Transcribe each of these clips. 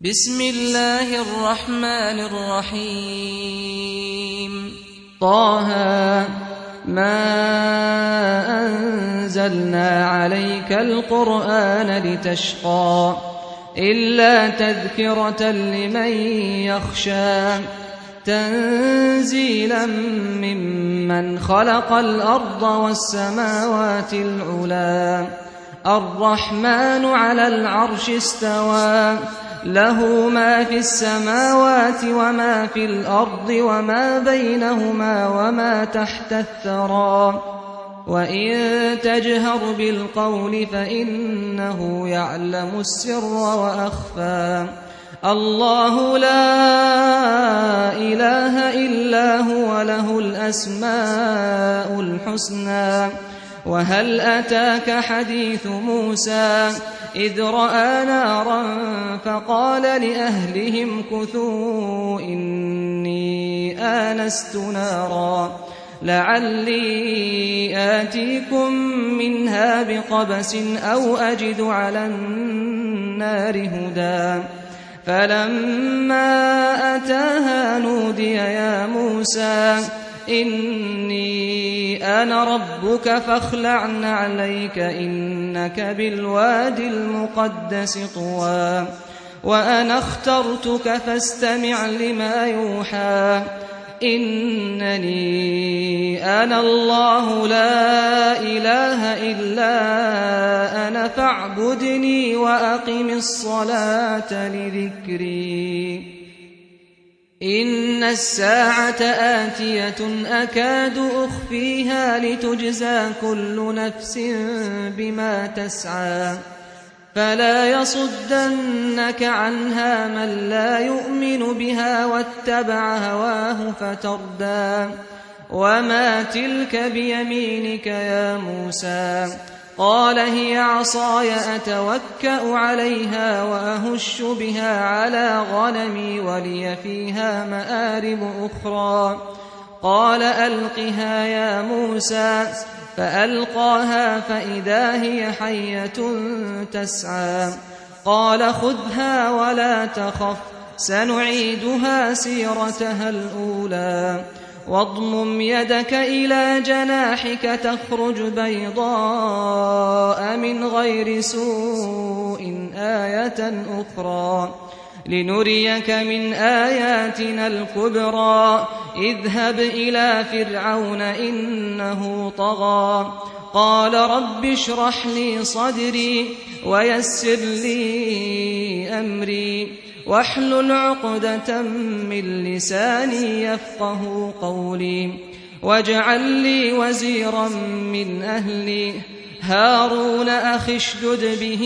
بسم الله الرحمن الرحيم طه ما أنزلنا عليك القرآن لتشقى إلا تذكرة لمن يخشى تنزيلا ممن خلق الأرض والسماوات العلى الرحمن على العرش استوى له ما في السماوات وما في الأرض وما بينهما وما تحت الثرى وإن تجهر بالقول فإنه يعلم السر وأخفى الله لا إله إلا هو له الأسماء الحسنى وهل أتاك حديث موسى إذ رأى نارا فقال لأهلهم كثوا إني آنست نارا لعلي آتيكم منها بقبس أو أجد على النار هدى فلما أتاها نودي يا موسى إني أنا ربك فاخلع نعليك إنك بالواد المقدس طوى وأنا اخترتك فاستمع لما يوحى إنني أنا الله لا إله إلا أنا فاعبدني وأقم الصلاة لذكري إن الساعة آتية أكاد أخفيها لتجزى كل نفس بما تسعى فلا يصدنك عنها من لا يؤمن بها واتبع هواه فتردى وما تلك بيمينك يا موسى قال هي عصاي أتوكأ عليها وأهش بها على غنمي ولي فيها مآرب أخرى قال ألقها يا موسى فألقاها فإذا هي حية تسعى قال خذها ولا تخف سنعيدها سيرتها الأولى واضمم يدك إلى جناحك تخرج بيضاء من غير سوء آية أخرى لنريك من آياتنا الكبرى اذهب إلى فرعون إنه طغى قال رب اشرح لي صدري ويسر لي أمري واحلل عقدة من لساني يفقه قولي واجعل لي وزيرا من أهلي هارون أخي اشدد به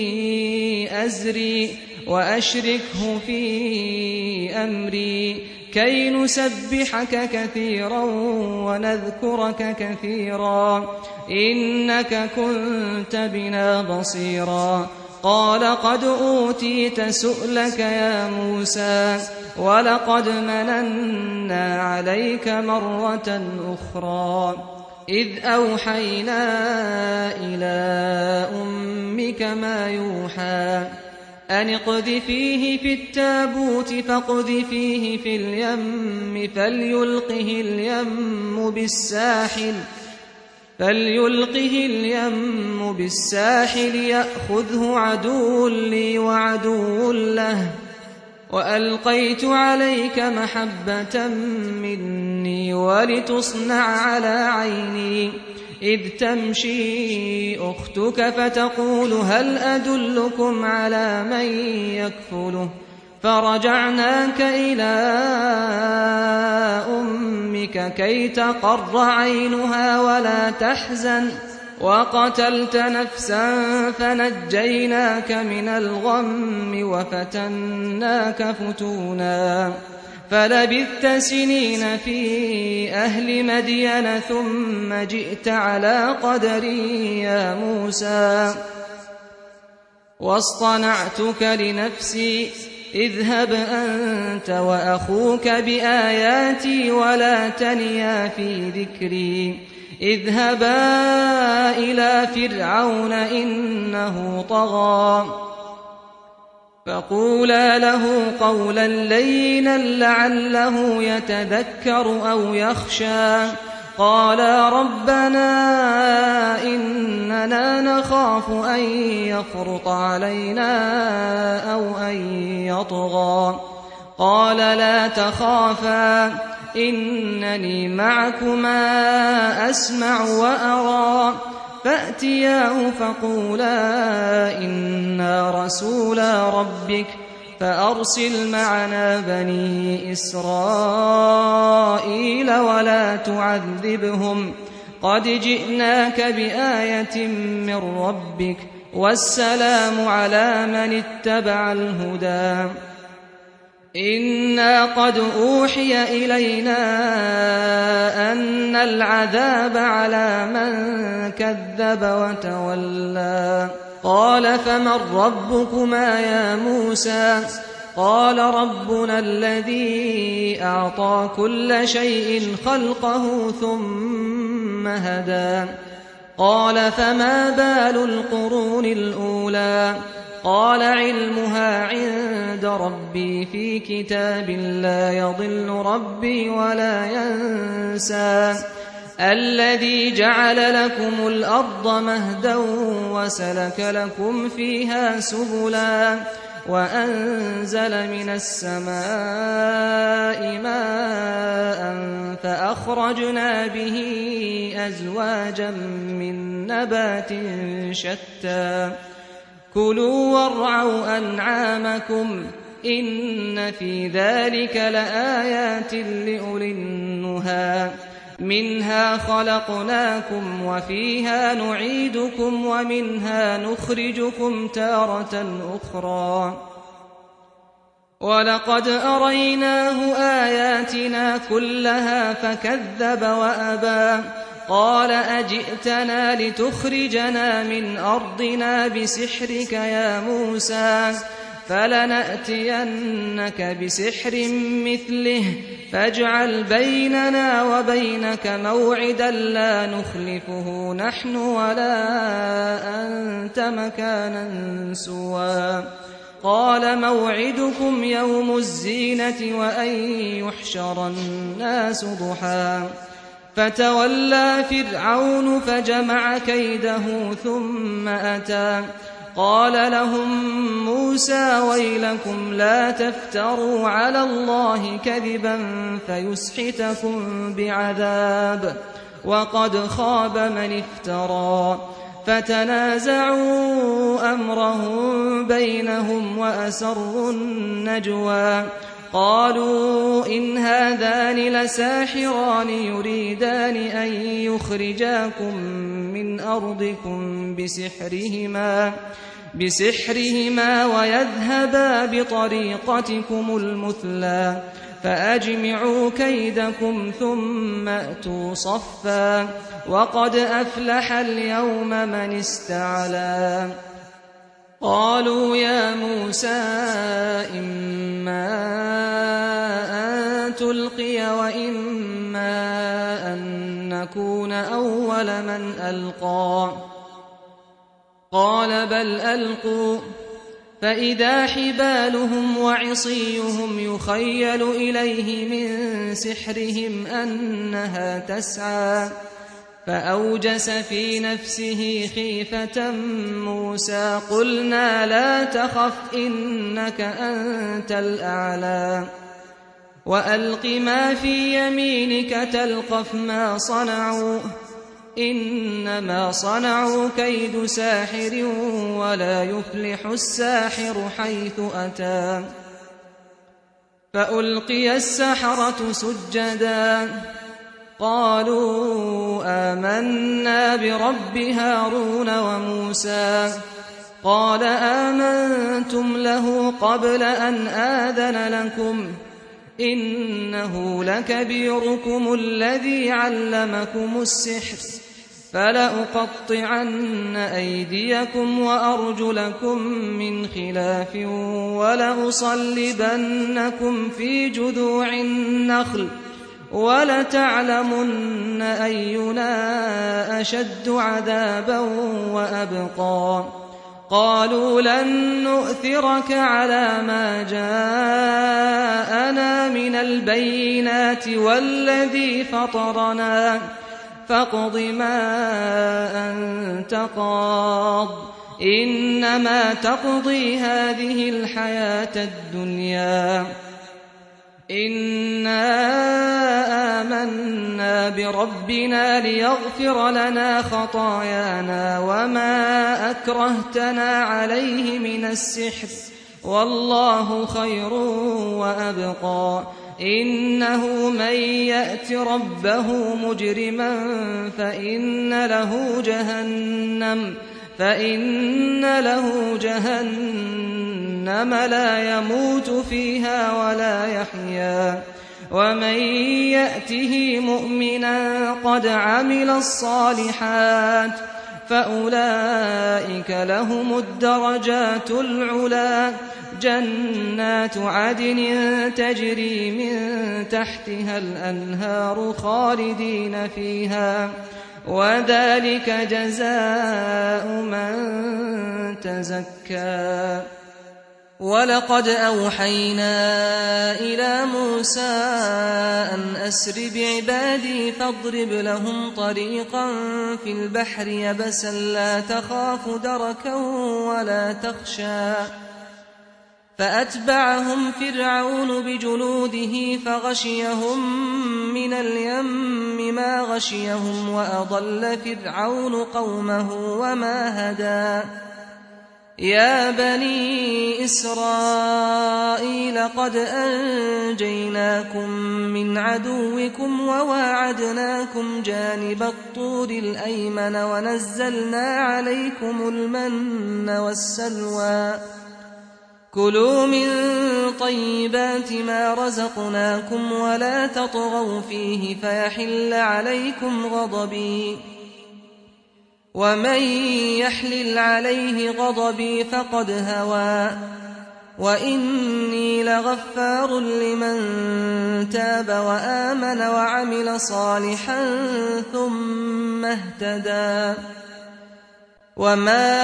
أزري وأشركه في أمري كي نسبحك كثيرا ونذكرك كثيرا إنك كنت بنا بصيرا قال قد أوتيت سؤلك يا موسى ولقد مننا عليك مرة أخرى إذ أوحينا إلى أمك ما يوحى أن اقذفيه في التابوت فاقذفيه في اليم فليلقه اليم بالساحل يأخذه عدو لي وعدو له وألقيت عليك محبة مني ولتصنع على عيني إذ تمشي أختك فتقول هل أدلكم على من يكفله فرجعناك إلى أمك كي تقر عينها ولا تحزن وقتلت نفسا فنجيناك من الغم وفتناك فتونا فلبثت سنين في أهل مدين ثم جئت على قدري يا موسى واصطنعتك لنفسي اذهب أنت وأخوك بآياتي ولا تنيا في ذكري اذهبا إلى فرعون إنه طغى فقولا له قولا لينا لعله يتذكر أو يخشى قالا ربنا إننا نخاف أن يفرط علينا أو أن يطغى قال لا تخافا إنني معكما أسمع وأرى فأتياه فقولا إنا رسولا ربك فأرسل معنا بني إسرائيل ولا تعذبهم قد جئناك بآية من ربك والسلام على من اتبع الهدى إنا قد أوحي إلينا أن العذاب على من كذب وتولى قال فمن ربكما يا موسى قال ربنا الذي أعطى كل شيء خلقه ثم هدى قال فما بال القرون الأولى قال علمها عند ربي في كتاب لا يضل ربي ولا ينسى الذي جعل لكم الأرض مهدا وسلك لكم فيها سبلا وأنزل من السماء ماء فأخرجنا به أزواجا من نبات شتى كلوا وارعوا أنعامكم إن في ذلك لآيات لأولي النهى منها خلقناكم وفيها نعيدكم ومنها نخرجكم تارة أخرى ولقد أريناه آياتنا كلها فكذب وأبى قال أجئتنا لتخرجنا من أرضنا بسحرك يا موسى فلنأتينك بسحر مثله فاجعل بيننا وبينك موعدا لا نخلفه نحن ولا أنت مكانا سوى قال موعدكم يوم الزينة وأن يحشر الناس ضحى فتولى فرعون فجمع كيده ثم أتى قال لهم موسى ويلكم لا تفتروا على الله كذبا فيسحتكم بعذاب وقد خاب من افترى فتنازعوا أمرهم بينهم وأسروا النجوى قالوا إن هذان لساحران يريدان أن يخرجاكم من أرضكم بسحرهما ويذهبا بطريقتكم المثلى فأجمعوا كيدكم ثم أتوا صفا وقد أفلح اليوم من استعلى قالوا يا موسى إما أن تلقي وإما أن نكون أول من ألقى قال بل ألقوا فإذا حبالهم وعصيهم يخيل إليه من سحرهم أنها تسعى فأوجس في نفسه خيفة موسى قلنا لا تخف إنك أنت الأعلى وألق ما في يمينك تلقف ما صنعوا إنما صنعوا كيد ساحر ولا يفلح الساحر حيث أتى فألقي السحرة سجدا قالوا آمنا برب هارون وموسى قال آمنتم له قبل أن آذن لكم إنه لكبيركم الذي علمكم السحر فلأقطعن أيديكم وأرجلكم من خلاف ولأصلبنكم في جذوع النخل ولتعلمن أينا أشد عذابا وأبقى قالوا لن نؤثرك على ما جاءنا من البينات والذي فطرنا فاقض ما أنت قاض إنما تقضي هذه الحياة الدنيا إنا آمنا بربنا ليغفر لنا خطايانا وما أكرهتنا عليه من السحر والله خير وأبقى إنه من يأت ربه مجرما فإن له جهنم لا يموت فيها ولا يحيا ومن يأته مؤمنا قد عمل الصالحات فأولئك لهم الدرجات العلى جنات عدن تجري من تحتها الأنهار خالدين فيها وذلك جزاء من تزكى ولقد أوحينا إلى موسى أن أسر بعبادي فاضرب لهم طريقا في البحر يبسا لا تخاف دركا ولا تخشى فأتبعهم فرعون بجنوده فغشيهم من اليم ما غشيهم وأضل فرعون قومه وما هدى يا بني إسرائيل قد أنجيناكم من عدوكم وواعدناكم جانب الطور الأيمن ونزلنا عليكم المن والسلوى كلوا من طيبات ما رزقناكم ولا تطغوا فيه فيحل عليكم غضبي ومن يحلل عليه غضبي فقد هوى وإني لغفار لمن تاب وآمن وعمل صالحا ثم اهتدى وما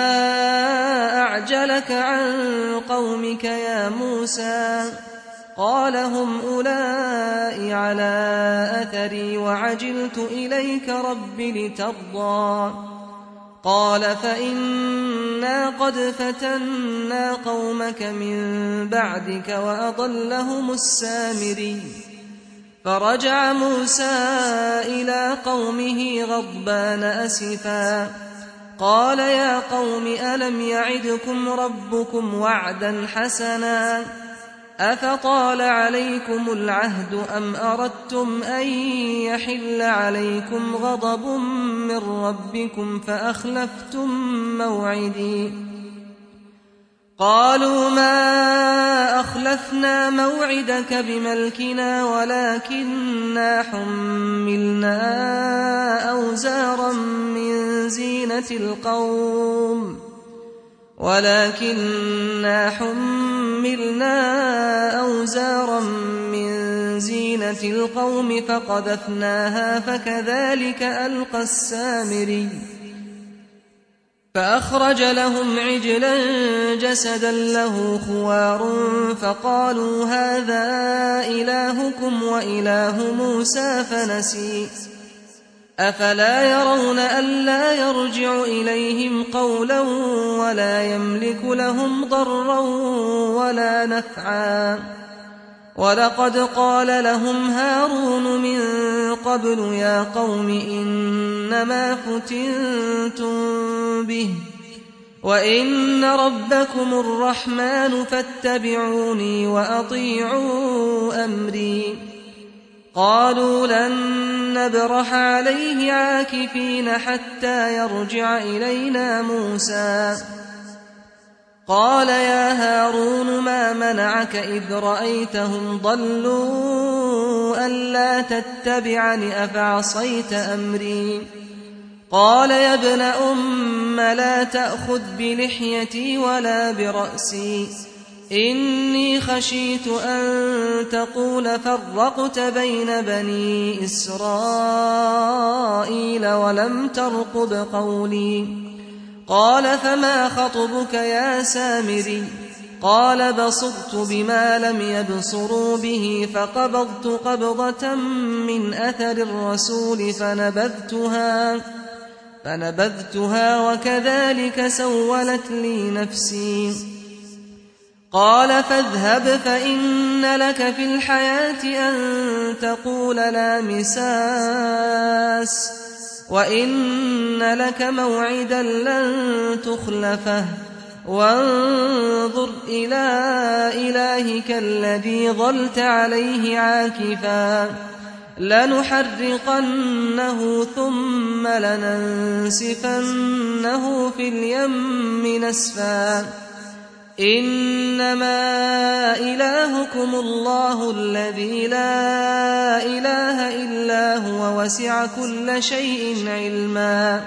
أعجلك عن قومك يا موسى قال هم أولئك على أثري وعجلت إليك رب لترضى قال فإنا قد فتنا قومك من بعدك وأضلهم السامري فرجع موسى إلى قومه غضبان أسفا قال يا قوم ألم يعدكم ربكم وعدا حسنا أفطال عليكم العهد أم أردتم أن يحل عليكم غضب من ربكم فأخلفتم موعدي قالوا ما أخلفنا موعدك بملكنا ولكننا حملنا أوزارا من زينة القوم فقذفناها فكذلك ألقى السامري فأخرج لهم عجلا جسدا له خوار فقالوا هذا إلهكم وإله موسى فنسي أفلا يرون ألا يرجع إليهم قولا ولا يملك لهم ضرا ولا نفعا ولقد قال لهم هارون من قبل يا قوم إنما فتنتم به وإن ربكم الرحمن فاتبعوني وأطيعوا أمري قالوا لن نبرح عليه عاكفين حتى يرجع إلينا موسى قال يا هارون ما منعك إذ رأيتهم ضلوا ألا تتبعني أفعصيت أمري قال يا ابن أم لا تأخذ بلحيتي ولا برأسي إني خشيت أن تقول فرقت بين بني إسرائيل ولم ترقب قولي قال فما خطبك يا سامري قال بصرت بما لم يبصروا به فقبضت قبضة من أثر الرسول فنبذتها وكذلك سولت لي نفسي قال فاذهب فإن لك في الحياة أن تقول لا مساس وإن لك موعدا لن تخلفه وانظر إلى إلهك الذي ظلت عليه عاكفا لنحرقنه ثم لننسفنه في اليم نسفا إنما إلهكم الله الذي لا إله إلا هو وسع كل شيء علما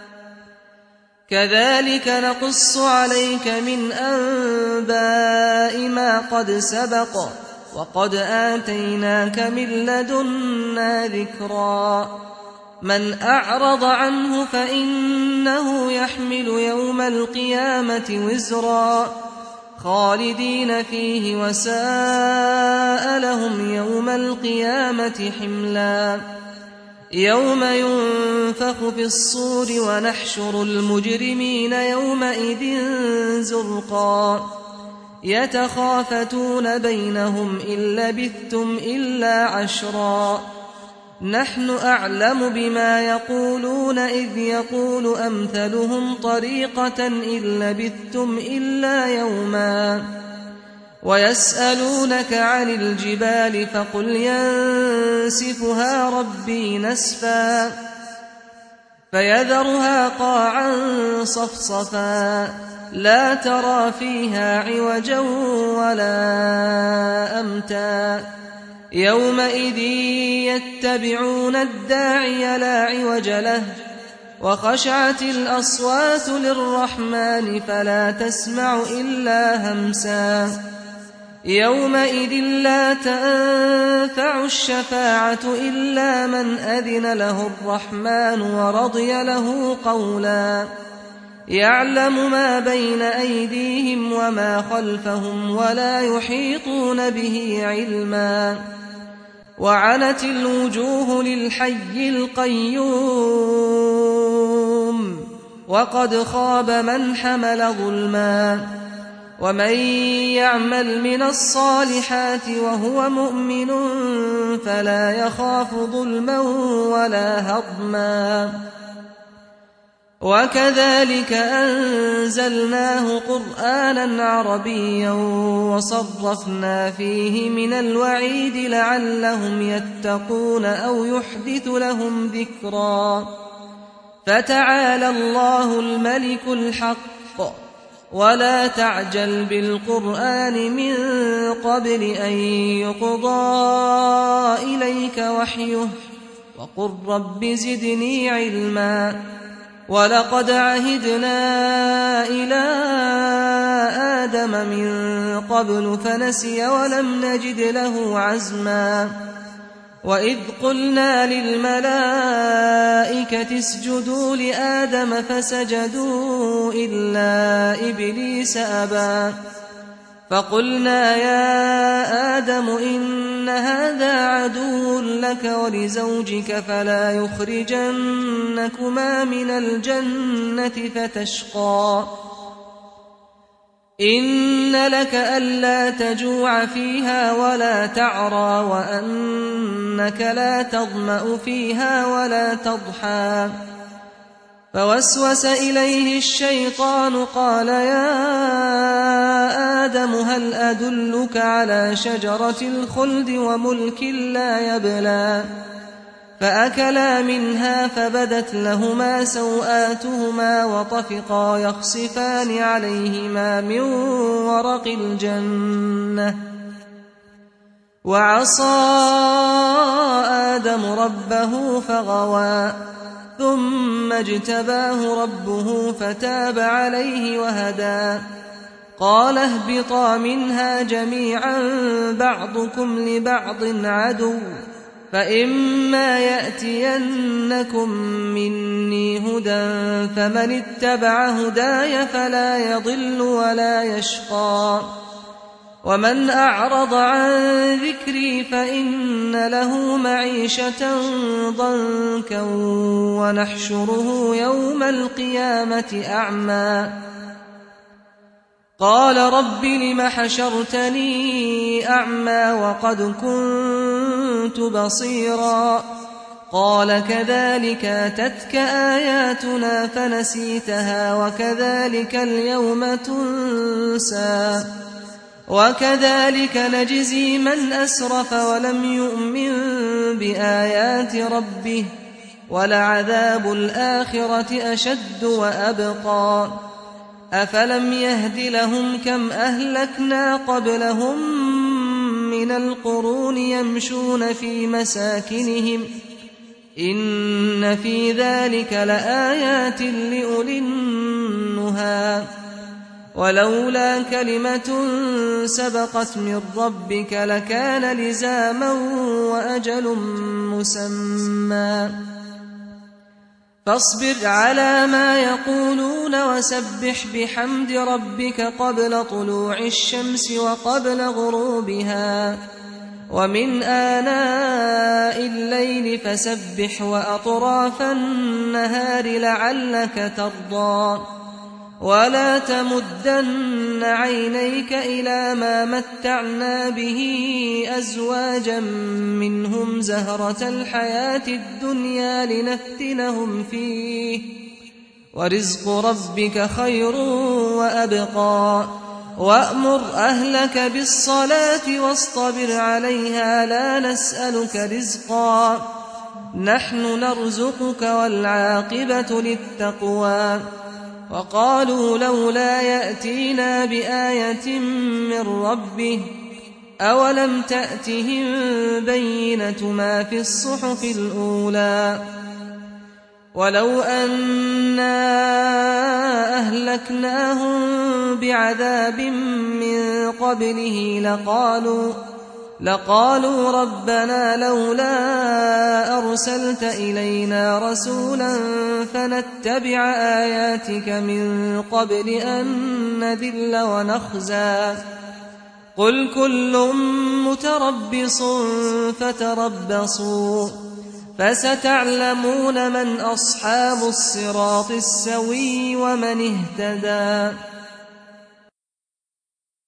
كذلك نقص عليك من أنباء ما قد سبق وقد آتيناك من لدنا ذكرا من أعرض عنه فإنه يحمل يوم القيامة وزرا خالدين فيه وساء لهم يوم القيامة حملا يوم ينفخ في الصور ونحشر المجرمين يومئذ زرقا يتخافتون بينهم إن لبثتم إلا عشرا نحن أعلم بما يقولون إذ يقول أمثلهم طريقة إن لبثتم إلا يوما ويسألونك عن الجبال فقل ينسفها ربي نسفا فيذرها قاعا صفصفا لا ترى فيها عوجا ولا أمتا يومئذ يتبعون الداعي لا عوج له وخشعت الأصوات للرحمن فلا تسمع إلا همسا يومئذ لا تنفع الشفاعة إلا من أذن له الرحمن ورضي له قولا يعلم ما بين أيديهم وما خلفهم ولا يحيطون به علما وعنت الوجوه للحي القيوم وقد خاب من حمل ظلما ومن يعمل من الصالحات وهو مؤمن فلا يخاف ظلما ولا هضما وكذلك أنزلناه قرآنا عربيا وصرفنا فيه من الوعيد لعلهم يتقون أو يحدث لهم ذكرا فتعالى الله الملك الحق ولا تعجل بالقرآن من قبل أن يقضى إليك وحيه وقل رب زدني علما ولقد عهدنا إلى آدم من قبل فنسي ولم نجد له عزما وإذ قلنا للملائكة اسجدوا لآدم فسجدوا إلا إبليس أبى فقلنا يا آدم إن هذا عدو لك ولزوجك فلا يخرجنكما من الجنة فتشقى إن لك ألا تجوع فيها ولا تعرى وأنك لا تظمأ فيها ولا تضحى فوسوس إليه الشيطان قال يا آدم هل أدلك على شجرة الخلد وملك لا يبلى فأكلا منها فبدت لهما سوآتهما وطفقا يخصفان عليهما من ورق الجنة وعصى آدم ربه فغوى ثم اجتباه ربه فتاب عليه وهدى قال اهبطا منها جميعا بعضكم لبعض عدو فإما يأتينكم مني هدى فمن اتبع هداي فلا يضل ولا يشقى ومن أعرض عن ذكري فإن له معيشة ضنكا ونحشره يوم القيامة أعمى قال رب لم حشرتني أعمى وقد كنت بصيرا قال كذلك أتتك آياتنا فنسيتها وكذلك اليوم تنسى وكذلك نجزي من أسرف ولم يؤمن بآيات ربه ولعذاب الآخرة أشد وأبقى أفلم يهد لهم كم أهلكنا قبلهم من القرون يمشون في مساكنهم إن في ذلك لآيات لأولي النهى ولولا كلمة سبقت من ربك لكان لزاما وأجل مسمى فاصبر على ما يقولون وسبح بحمد ربك قبل طلوع الشمس وقبل غروبها ومن آناء الليل فسبح وأطراف النهار لعلك ترضى ولا تمدن عينيك إلى ما متعنا به أزواجا منهم زهرة الحياة الدنيا لنفتنهم فيه ورزق ربك خير وأبقى وأمر أهلك بالصلاة واصطبر عليها لا نسألك رزقا نحن نرزقك والعاقبة للتقوى وقالوا لولا يأتينا بآية من ربه أولم تأتهم بينة ما في الصحف الأولى ولو أنا أهلكناهم بعذاب من قبله لقالوا ربنا لولا أرسلت إلينا رسولا فنتبع آياتك من قبل أن نذل ونخزى قل كل متربص فتربصوا فستعلمون من أصحاب الصراط السوي ومن اهتدى